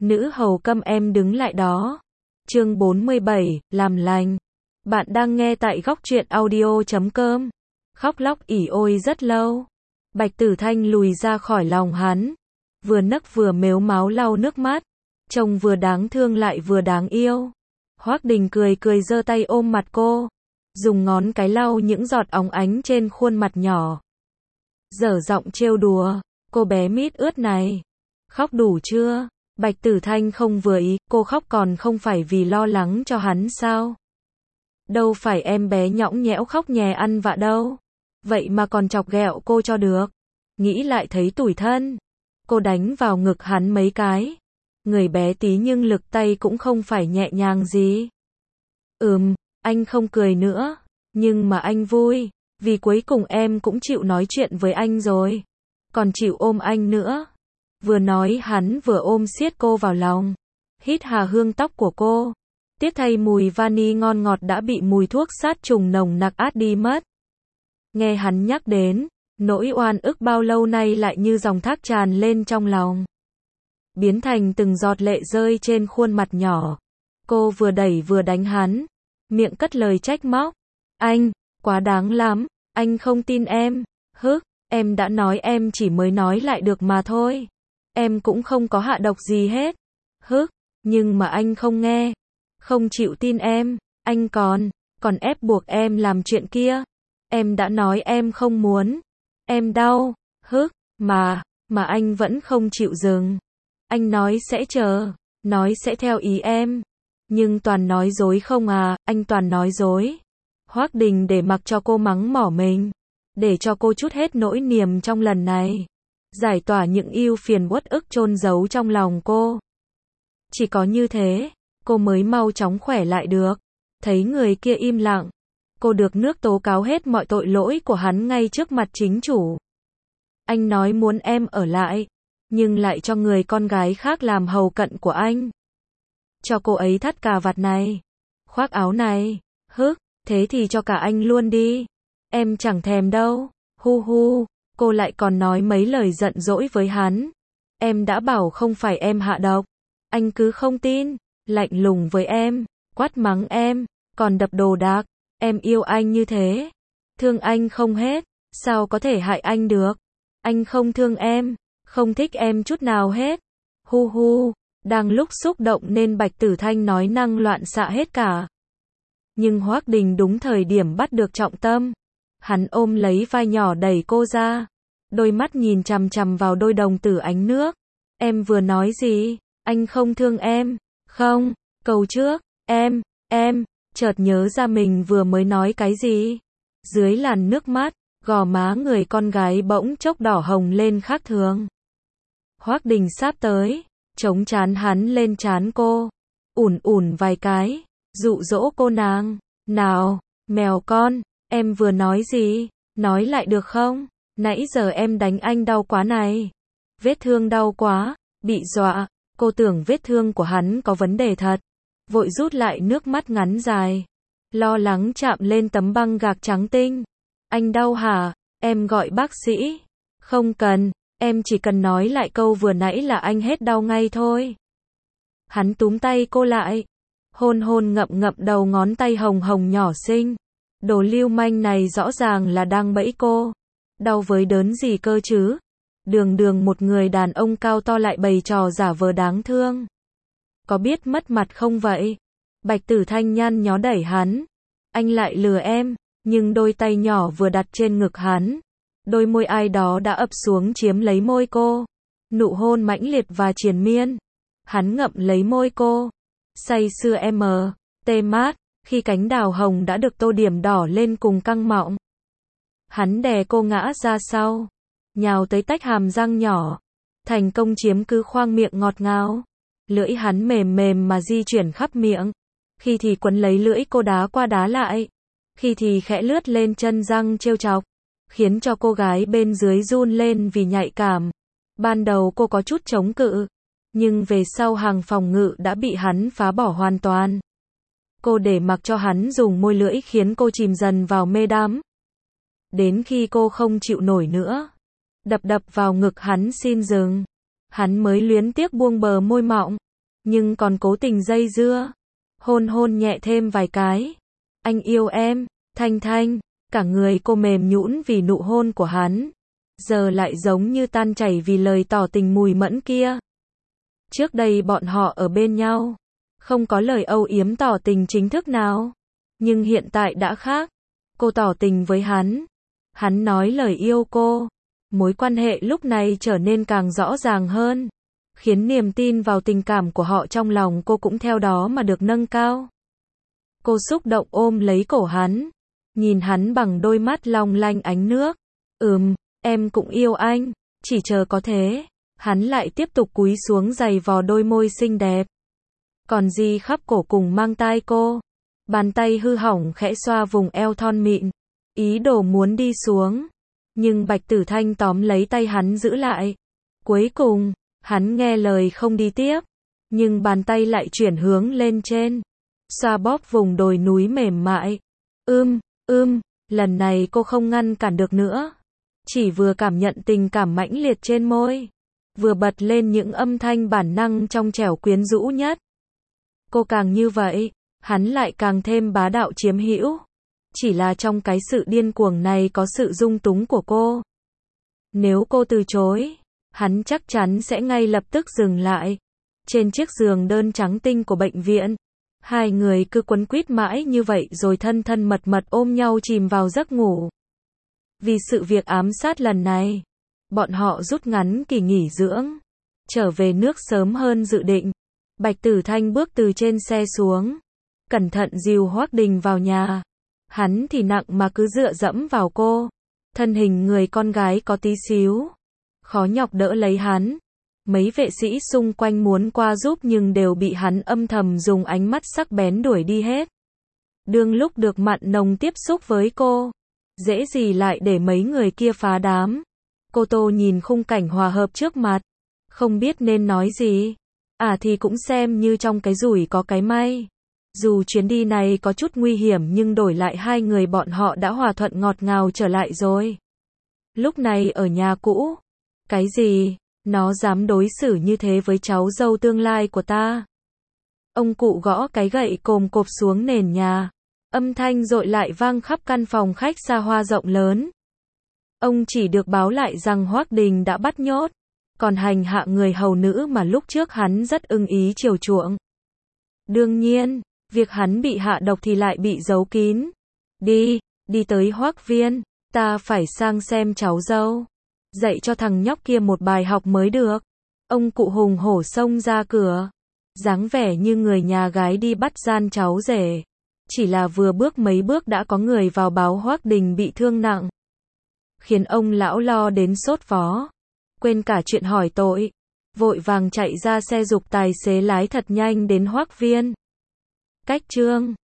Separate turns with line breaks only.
Nữ hầu câm em đứng lại đó. Chương 47, làm lành. Bạn đang nghe tại góc truyện audio.com. Khóc lóc ỉ ôi rất lâu. Bạch Tử Thanh lùi ra khỏi lòng hắn. Vừa nấc vừa mếu máo lau nước mắt. Trông vừa đáng thương lại vừa đáng yêu. Hoắc Đình cười cười giơ tay ôm mặt cô. Dùng ngón cái lau những giọt óng ánh trên khuôn mặt nhỏ. Dở giọng trêu đùa. Cô bé mít ướt này. Khóc đủ chưa? Bạch Tử Thanh không vừa ý, cô khóc còn không phải vì lo lắng cho hắn sao? Đâu phải em bé nhõng nhẽo khóc nhè ăn vạ đâu. Vậy mà còn chọc ghẹo cô cho được. Nghĩ lại thấy tủi thân. Cô đánh vào ngực hắn mấy cái. Người bé tí nhưng lực tay cũng không phải nhẹ nhàng gì. Anh không cười nữa. Nhưng mà anh vui. Vì cuối cùng em cũng chịu nói chuyện với anh rồi. Còn chịu ôm anh nữa. Vừa nói hắn vừa ôm siết cô vào lòng. Hít hà hương tóc của cô. Tiếc thay mùi vani ngon ngọt đã bị mùi thuốc sát trùng nồng nặc át đi mất. Nghe hắn nhắc đến, nỗi oan ức bao lâu nay lại như dòng thác tràn lên trong lòng. Biến thành từng giọt lệ rơi trên khuôn mặt nhỏ. Cô vừa đẩy vừa đánh hắn. Miệng cất lời trách móc. Anh, quá đáng lắm, anh không tin em. Em đã nói em chỉ mới nói lại được mà thôi. Em cũng không có hạ độc gì hết. Nhưng mà anh không nghe. Không chịu tin em. Anh còn ép buộc em làm chuyện kia. Em đã nói em không muốn. Em đau. Mà anh vẫn không chịu dừng. Anh nói sẽ chờ. Nói sẽ theo ý em. Nhưng toàn nói dối không à, anh toàn nói dối. Hoắc Đình để mặc cho cô mắng mỏ mình. Để cho cô trút hết nỗi niềm trong lần này. Giải tỏa những ưu phiền uất ức chôn giấu trong lòng cô. Chỉ có như thế, cô mới mau chóng khỏe lại được. Thấy người kia im lặng, cô được nước tố cáo hết mọi tội lỗi của hắn ngay trước mặt chính chủ. Anh nói muốn em ở lại, nhưng lại cho người con gái khác làm hầu cận của anh. Cho cô ấy thắt cà vạt này, khoác áo này. Thế thì cho cả anh luôn đi. Em chẳng thèm đâu. Cô lại còn nói mấy lời giận dỗi với hắn. Em đã bảo không phải em hạ độc. Anh cứ không tin. Lạnh lùng với em. Quát mắng em. Còn đập đồ đạc. Em yêu anh như thế. Thương anh không hết. Sao có thể hại anh được. Anh không thương em. Không thích em chút nào hết. Đang lúc xúc động nên Bạch Tử Thanh nói năng loạn xạ hết cả. Nhưng Hoắc Đình đúng thời điểm bắt được trọng tâm. Hắn ôm lấy vai nhỏ đẩy cô ra. Đôi mắt nhìn chằm chằm vào đôi đồng tử ánh nước. Em vừa nói gì? Anh không thương em. Không, câu trước. Em, chợt nhớ ra mình vừa mới nói cái gì. Dưới làn nước mắt, gò má người con gái bỗng chốc đỏ hồng lên khác thường. Hoắc Đình sáp tới, chống trán hắn lên trán cô. Ủn vài cái, dụ dỗ cô nàng. Nào, mèo con. Em vừa nói gì? Nói lại được không? Nãy giờ em đánh anh đau quá này. Vết thương đau quá. Bị dọa. Cô tưởng vết thương của hắn có vấn đề thật. Vội rút lại nước mắt ngắn dài. Lo lắng chạm lên tấm băng gạc trắng tinh. Anh đau hả? Em gọi bác sĩ. Không cần. Em chỉ cần nói lại câu vừa nãy là anh hết đau ngay thôi. Hắn túm tay cô lại. Hôn ngậm đầu ngón tay hồng hồng nhỏ xinh. Đồ lưu manh này rõ ràng là đang bẫy cô. Đau với đớn gì cơ chứ? Đường một người đàn ông cao to lại bày trò giả vờ đáng thương. Có biết mất mặt không vậy? Bạch Tử Thanh nhăn nhó đẩy hắn. Anh lại lừa em. Nhưng đôi tay nhỏ vừa đặt trên ngực hắn. Đôi môi ai đó đã ập xuống chiếm lấy môi cô. Nụ hôn mãnh liệt và triền miên. Hắn ngậm lấy môi cô. Say sưa tê mát. Khi cánh đào hồng đã được tô điểm đỏ lên cùng căng mọng. Hắn đè cô ngã ra sau. Nhào tới tách hàm răng nhỏ. Thành công chiếm cứ khoang miệng ngọt ngào. Lưỡi hắn mềm mềm mà di chuyển khắp miệng. Khi thì quấn lấy lưỡi cô đá qua đá lại. Khi thì khẽ lướt lên chân răng trêu chọc. Khiến cho cô gái bên dưới run lên vì nhạy cảm. Ban đầu cô có chút chống cự. Nhưng về sau hàng phòng ngự đã bị hắn phá bỏ hoàn toàn. Cô để mặc cho hắn dùng môi lưỡi khiến cô chìm dần vào mê đắm. Đến khi cô không chịu nổi nữa. Đập vào ngực hắn xin dừng. Hắn mới luyến tiếc buông bờ môi mọng. nhưng còn cố tình dây dưa. Hôn hôn nhẹ thêm vài cái. Anh yêu em, Thanh Thanh, cả người cô mềm nhũn vì nụ hôn của hắn. Giờ lại giống như tan chảy vì lời tỏ tình mùi mẫn kia. Trước đây bọn họ ở bên nhau, không có lời âu yếm tỏ tình chính thức nào. Nhưng hiện tại đã khác. Cô tỏ tình với hắn nói lời yêu cô. Mối quan hệ lúc này trở nên càng rõ ràng hơn, khiến niềm tin vào tình cảm của họ trong lòng cô cũng theo đó mà được nâng cao. Cô xúc động ôm lấy cổ hắn, nhìn hắn bằng đôi mắt long lanh ánh nước. Em cũng yêu anh, chỉ chờ có thế. Hắn lại tiếp tục cúi xuống giày vò đôi môi xinh đẹp. Còn gì khắp cổ cùng mang tai cô. Bàn tay hư hỏng khẽ xoa vùng eo thon mịn, ý đồ muốn đi xuống. Nhưng Bạch Tử Thanh tóm lấy tay hắn giữ lại. Cuối cùng, hắn nghe lời không đi tiếp. Nhưng bàn tay lại chuyển hướng lên trên, xoa bóp vùng đồi núi mềm mại. Lần này cô không ngăn cản được nữa. Chỉ vừa cảm nhận tình cảm mãnh liệt trên môi, vừa bật lên những âm thanh bản năng trong trẻo quyến rũ nhất. Cô càng như vậy, hắn lại càng thêm bá đạo chiếm hữu. Chỉ là trong cái sự điên cuồng này có sự dung túng của cô. Nếu cô từ chối, hắn chắc chắn sẽ ngay lập tức dừng lại. Trên chiếc giường đơn trắng tinh của bệnh viện, hai người cứ quấn quýt mãi như vậy rồi thân thân mật mật ôm nhau chìm vào giấc ngủ. Vì sự việc ám sát lần này, bọn họ rút ngắn kỳ nghỉ dưỡng, trở về nước sớm hơn dự định. Bạch Tử Thanh bước từ trên xe xuống, cẩn thận dìu Hoắc Đình vào nhà. Hắn thì nặng mà cứ dựa dẫm vào cô. Thân hình người con gái có tí xíu, khó nhọc đỡ lấy hắn. Mấy vệ sĩ xung quanh muốn qua giúp nhưng đều bị hắn âm thầm dùng ánh mắt sắc bén đuổi đi hết. Đương lúc được mặn nồng tiếp xúc với cô, dễ gì lại để mấy người kia phá đám. Cô Tô nhìn khung cảnh hòa hợp trước mặt, không biết nên nói gì. Thì cũng xem như trong cái rủi có cái may. Dù chuyến đi này có chút nguy hiểm nhưng đổi lại hai người bọn họ đã hòa thuận ngọt ngào trở lại rồi. Lúc này ở nhà cũ, cái gì? Nó dám đối xử như thế với cháu dâu tương lai của ta. Ông cụ gõ cái gậy cồm cộp xuống nền nhà. Âm thanh dội lại vang khắp căn phòng khách xa hoa rộng lớn. Ông chỉ được báo lại rằng Hoắc Đình đã bắt nhốt, còn hành hạ người hầu nữ mà lúc trước hắn rất ưng ý chiều chuộng. Đương nhiên, việc hắn bị hạ độc thì lại bị giấu kín. Đi tới Hoắc Viên, ta phải sang xem cháu dâu, dạy cho thằng nhóc kia một bài học mới được. Ông cụ hùng hổ xông ra cửa, dáng vẻ như người nhà gái đi bắt gian cháu rể. Chỉ là vừa bước mấy bước đã có người vào báo Hoắc Đình bị thương nặng, khiến ông lão lo đến sốt vó, quên cả chuyện hỏi tội, vội vàng chạy ra xe giục tài xế lái thật nhanh đến Hoắc Viên. Cách chương